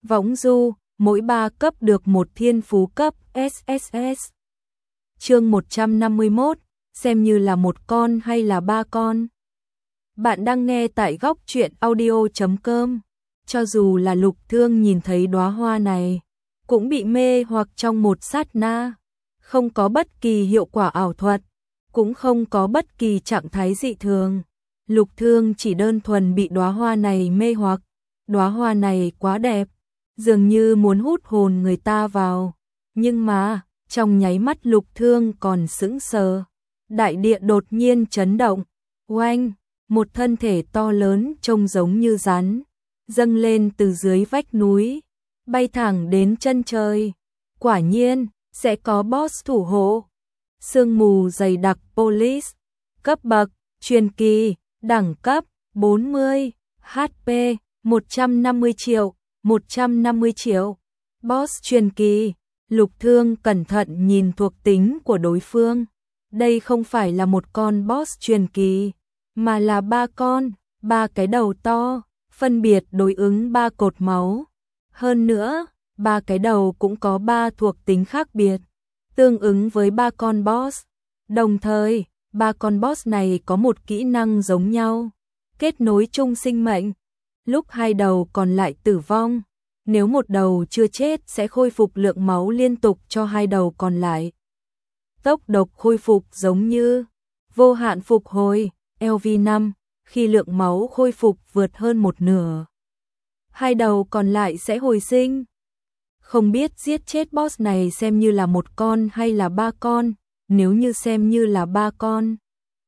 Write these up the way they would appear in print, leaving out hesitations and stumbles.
Võng du, mỗi 3 cấp được một thiên phú cấp SSS. Chương 151, xem như là một con hay là 3 con. Bạn đang nghe tại góc truyện audio.com. Cho dù là Lục Thương nhìn thấy đóa hoa này, cũng bị mê hoặc trong một sát na, không có bất kỳ hiệu quả ảo thuật, cũng không có bất kỳ trạng thái dị thường. Lục Thương chỉ đơn thuần bị đóa hoa này mê hoặc, đóa hoa này quá đẹp, dường như muốn hút hồn người ta vào. Nhưng mà, trong nháy mắt Lục Thương còn sững sờ, đại địa đột nhiên chấn động, oanh, một thân thể to lớn trông giống như rắn, dâng lên từ dưới vách núi, bay thẳng đến chân trời. Quả nhiên, sẽ có boss thủ hộ. Sương mù dày đặc Police, cấp bậc, truyền kỳ, đẳng cấp, 40, HP, 150 triệu, 150 triệu. Boss truyền kỳ, Lục Thương cẩn thận nhìn thuộc tính của đối phương. Đây không phải là một con boss truyền kỳ, mà là 3 con, 3 cái đầu to, phân biệt đối ứng 3 cột máu. Hơn nữa, 3 cái đầu cũng có 3 thuộc tính khác biệt, tương ứng với 3 con boss. Đồng thời, 3 con boss này có một kỹ năng giống nhau, kết nối chung sinh mệnh. Lúc 2 đầu còn lại tử vong, nếu một đầu chưa chết sẽ khôi phục lượng máu liên tục cho 2 đầu còn lại. Tốc độ khôi phục giống như vô hạn phục hồi, LV5, khi lượng máu khôi phục vượt hơn một nửa, 2 đầu còn lại sẽ hồi sinh. Không biết giết chết boss này xem như là một con hay là 3 con, nếu như xem như là 3 con,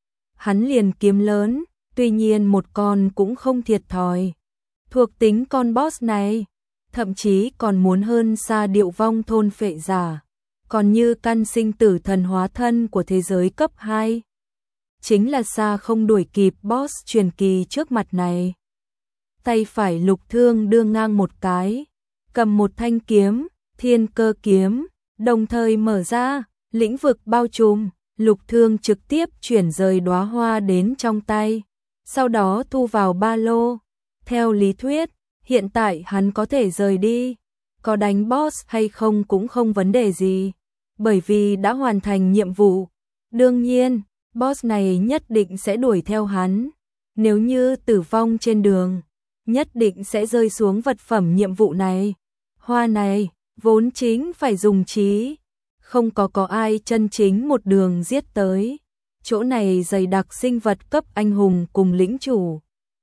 hắn liền kiếm lớn, tuy nhiên một con cũng không thiệt thòi. Thuộc tính con boss này, thậm chí còn muốn hơn xa Điệu Vong thôn phệ giả, còn như căn sinh tử thần hóa thân của thế giới cấp 2. Chính là xa không đuổi kịp boss truyền kỳ trước mặt này. Tay phải Lục Thương đưa ngang một cái, cầm một thanh kiếm, Thiên Cơ kiếm, đồng thời mở ra, lĩnh vực bao trùm. Lục Thương trực tiếp chuyển rời đóa hoa đến trong tay, sau đó thu vào ba lô. Theo lý thuyết, hiện tại hắn có thể rời đi, có đánh boss hay không cũng không vấn đề gì, bởi vì đã hoàn thành nhiệm vụ. Đương nhiên, boss này nhất định sẽ đuổi theo hắn, nếu như tử vong trên đường, nhất định sẽ rơi xuống vật phẩm nhiệm vụ này. Hoa này, vốn chính phải dùng trí, không có ai chân chính một đường giết tới. Chỗ này dày đặc sinh vật cấp anh hùng cùng lĩnh chủ,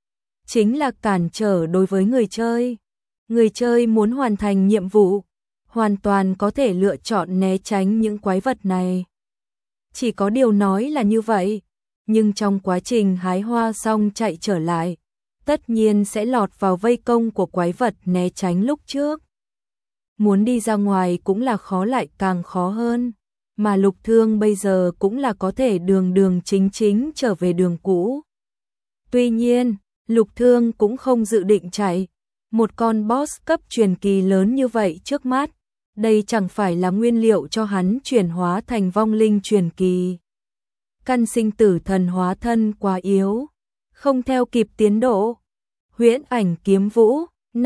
chính là cản trở đối với người chơi. Người chơi muốn hoàn thành nhiệm vụ, hoàn toàn có thể lựa chọn né tránh những quái vật này. Chỉ có điều nói là như vậy, nhưng trong quá trình hái hoa xong chạy trở lại, tất nhiên sẽ lọt vào vây công của quái vật né tránh lúc trước. Muốn đi ra ngoài cũng là khó lại càng khó hơn, mà Lục Thương bây giờ cũng là có thể đường chính trở về đường cũ. Tuy nhiên, Lục Thương cũng không dự định chạy, một con boss cấp truyền kỳ lớn như vậy trước mắt, đây chẳng phải là nguyên liệu cho hắn chuyển hóa thành vong linh truyền kỳ. Căn sinh tử thần hóa thân quá yếu, không theo kịp tiến độ. Huyễn ảnh kiếm vũ,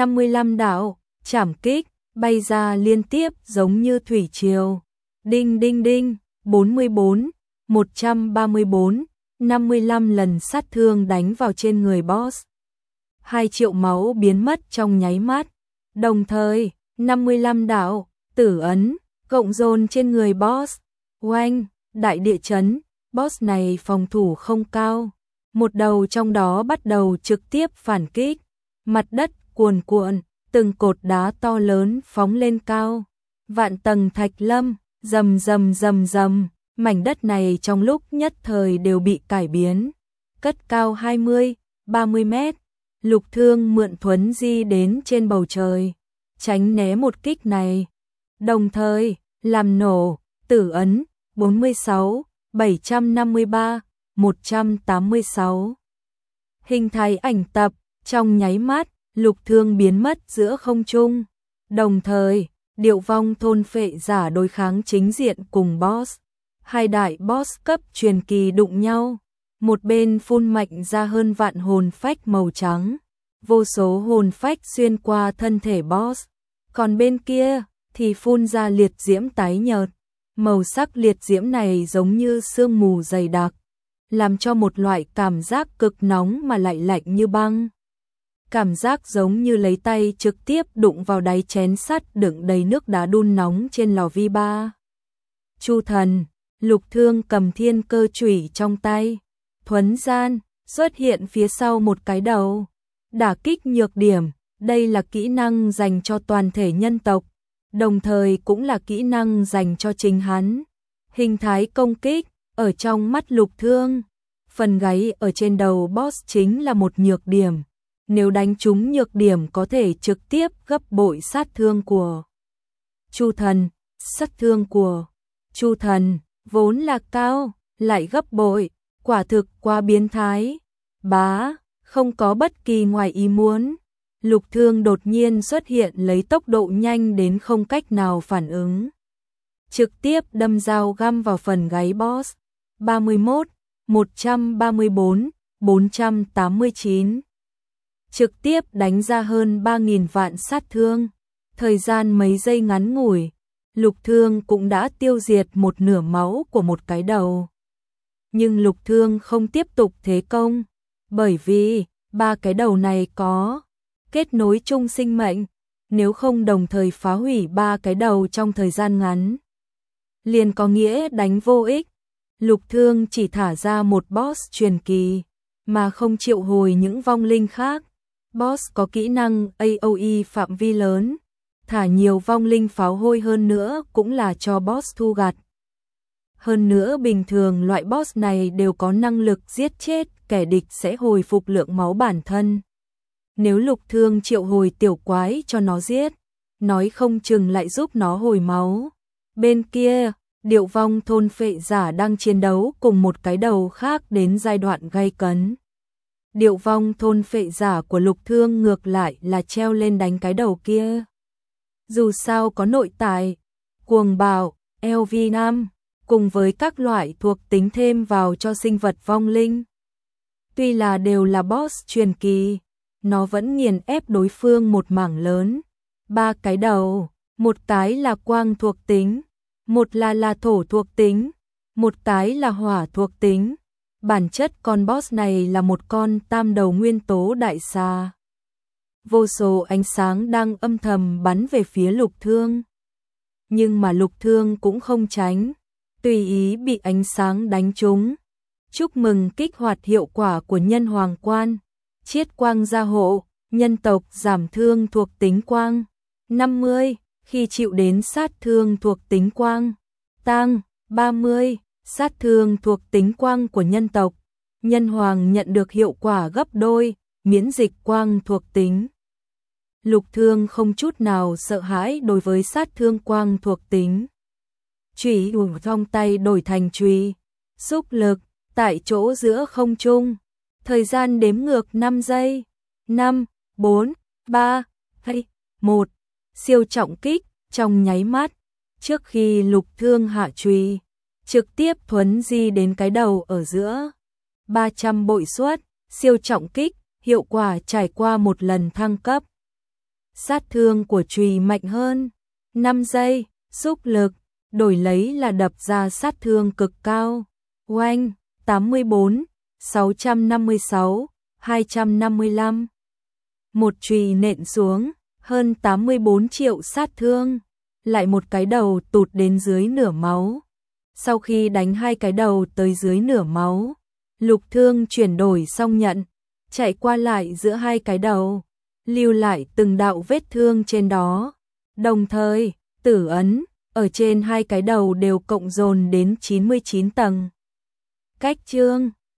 55 đạo, chảm kích, bay ra liên tiếp giống như thủy triều. Đinh đinh đinh, 44, 134, 55 lần sát thương đánh vào trên người boss. 2 triệu máu biến mất trong nháy mắt. Đồng thời, 55 đạo, tử ấn, cộng dồn trên người boss. Oanh, đại địa chấn, boss này phòng thủ không cao. Một đầu trong đó bắt đầu trực tiếp phản kích. Mặt đất cuồn cuộn, từng cột đá to lớn phóng lên cao. Vạn tầng thạch lâm, rầm rầm rầm rầm, mảnh đất này trong lúc nhất thời đều bị cải biến. Cất cao 20, 30 mét. Lục Thương mượn thuấn di đến trên bầu trời, tránh né một kích này. Đồng thời, làm nổ, tử ấn, 46, 753, 186. Hình thái ảnh tập, trong nháy mắt, Lục Thương biến mất giữa không trung. Đồng thời, Điệu Vong thôn phệ giả đối kháng chính diện cùng boss. 2 đại boss cấp truyền kỳ đụng nhau. Một bên phun mạnh ra hơn vạn hồn phách màu trắng. Vô số hồn phách xuyên qua thân thể boss, Còn bên kia thì phun ra liệt diễm tái nhợt. Màu sắc liệt diễm này giống như sương mù dày đặc, làm cho một loại cảm giác cực nóng mà lại lạnh như băng. Cảm giác giống như lấy tay trực tiếp đụng vào đáy chén sắt đựng đầy nước đá đun nóng trên lò vi ba. Chu thần, Lục Thương cầm thiên cơ chủy trong tay, thuấn gian, xuất hiện phía sau một cái đầu. Đả kích nhược điểm, đây là kỹ năng dành cho toàn thể nhân tộc, đồng thời cũng là kỹ năng dành cho chính hắn. Hình thái công kích, ở trong mắt Lục Thương, phần gáy ở trên đầu boss chính là một nhược điểm. Nếu đánh trúng nhược điểm có thể trực tiếp gấp bội sát thương của Chu thần. Sát thương của Chu thần vốn là cao, lại gấp bội, quả thực quá biến thái. Bá, không có bất kỳ ngoài ý muốn. Lục Thương đột nhiên xuất hiện lấy tốc độ nhanh đến không cách nào phản ứng. Trực tiếp đâm dao găm vào phần gáy boss. 31, 134, 489. Trực tiếp đánh ra hơn 3.000 vạn sát thương. Thời gian mấy giây ngắn ngủi, Lục Thương cũng đã tiêu diệt một nửa máu của một cái đầu. Nhưng Lục Thương không tiếp tục thế công, bởi vì ba cái đầu này có kết nối chung sinh mệnh, nếu không đồng thời phá hủy ba cái đầu trong thời gian ngắn, liền có nghĩa đánh vô ích. Lục Thương chỉ thả ra một boss truyền kỳ, mà không triệu hồi những vong linh khác. Boss có kỹ năng AOE phạm vi lớn, thả nhiều vong linh pháo hôi hơn nữa cũng là cho boss thu gặt. Hơn nữa bình thường loại boss này đều có năng lực giết chết kẻ địch sẽ hồi phục lượng máu bản thân. Nếu Lục Thương triệu hồi tiểu quái cho nó giết, nói không chừng lại giúp nó hồi máu. Bên kia, Điệu Vong thôn phệ giả đang chiến đấu cùng một cái đầu khác đến giai đoạn gay cấn. Điệu Vong thôn phệ giả của Lục Thương ngược lại là treo lên đánh cái đầu kia. Dù sao có nội tại, cuồng bạo, LV5, cùng với các loại thuộc tính thêm vào cho sinh vật vong linh. Tuy là đều là boss truyền kỳ, nó vẫn nghiền ép đối phương một mảng lớn. Ba cái đầu, một cái là quang thuộc tính, một là thổ thuộc tính, một cái là hỏa thuộc tính. Bản chất con boss này là một con tam đầu nguyên tố đại xà. Vô số ánh sáng đang âm thầm bắn về phía Lục Thương. Nhưng mà Lục Thương cũng không tránh, tùy ý bị ánh sáng đánh trúng. Chúc mừng kích hoạt hiệu quả của nhân hoàng quan. Chiết quang gia hộ, nhân tộc giảm thương thuộc tính quang. 50, khi chịu đến sát thương thuộc tính quang. Tăng, 30, sát thương thuộc tính quang của nhân tộc. Nhân hoàng nhận được hiệu quả gấp đôi, miễn dịch quang thuộc tính. Lục Thương không chút nào sợ hãi đối với sát thương quang thuộc tính. Chủy trong tay đổi thành chùy, xúc lực, tại chỗ giữa không trung. Thời gian đếm ngược 5 giây. 5, 4, 3, 2, 1. Siêu trọng kích trong nháy mắt. Trước khi Lục Thương hạ chùy, trực tiếp thuấn di đến cái đầu ở giữa. 300 bội suất, siêu trọng kích, hiệu quả trải qua một lần thăng cấp. Sát thương của chùy mạnh hơn. 5 giây, xúc lực, đổi lấy là đập ra sát thương cực cao. Oanh, 84, 656, 255. Một chùy nện xuống, hơn 84 triệu sát thương. Lại một cái đầu tụt đến dưới nửa máu. Sau khi đánh hai cái đầu tới dưới nửa máu, Lục Thương chuyển đổi xong nhận, chạy qua lại giữa hai cái đầu, lưu lại từng đạo vết thương trên đó. Đồng thời, tử ấn ở trên hai cái đầu đều cộng dồn đến 99 tầng. Cách chương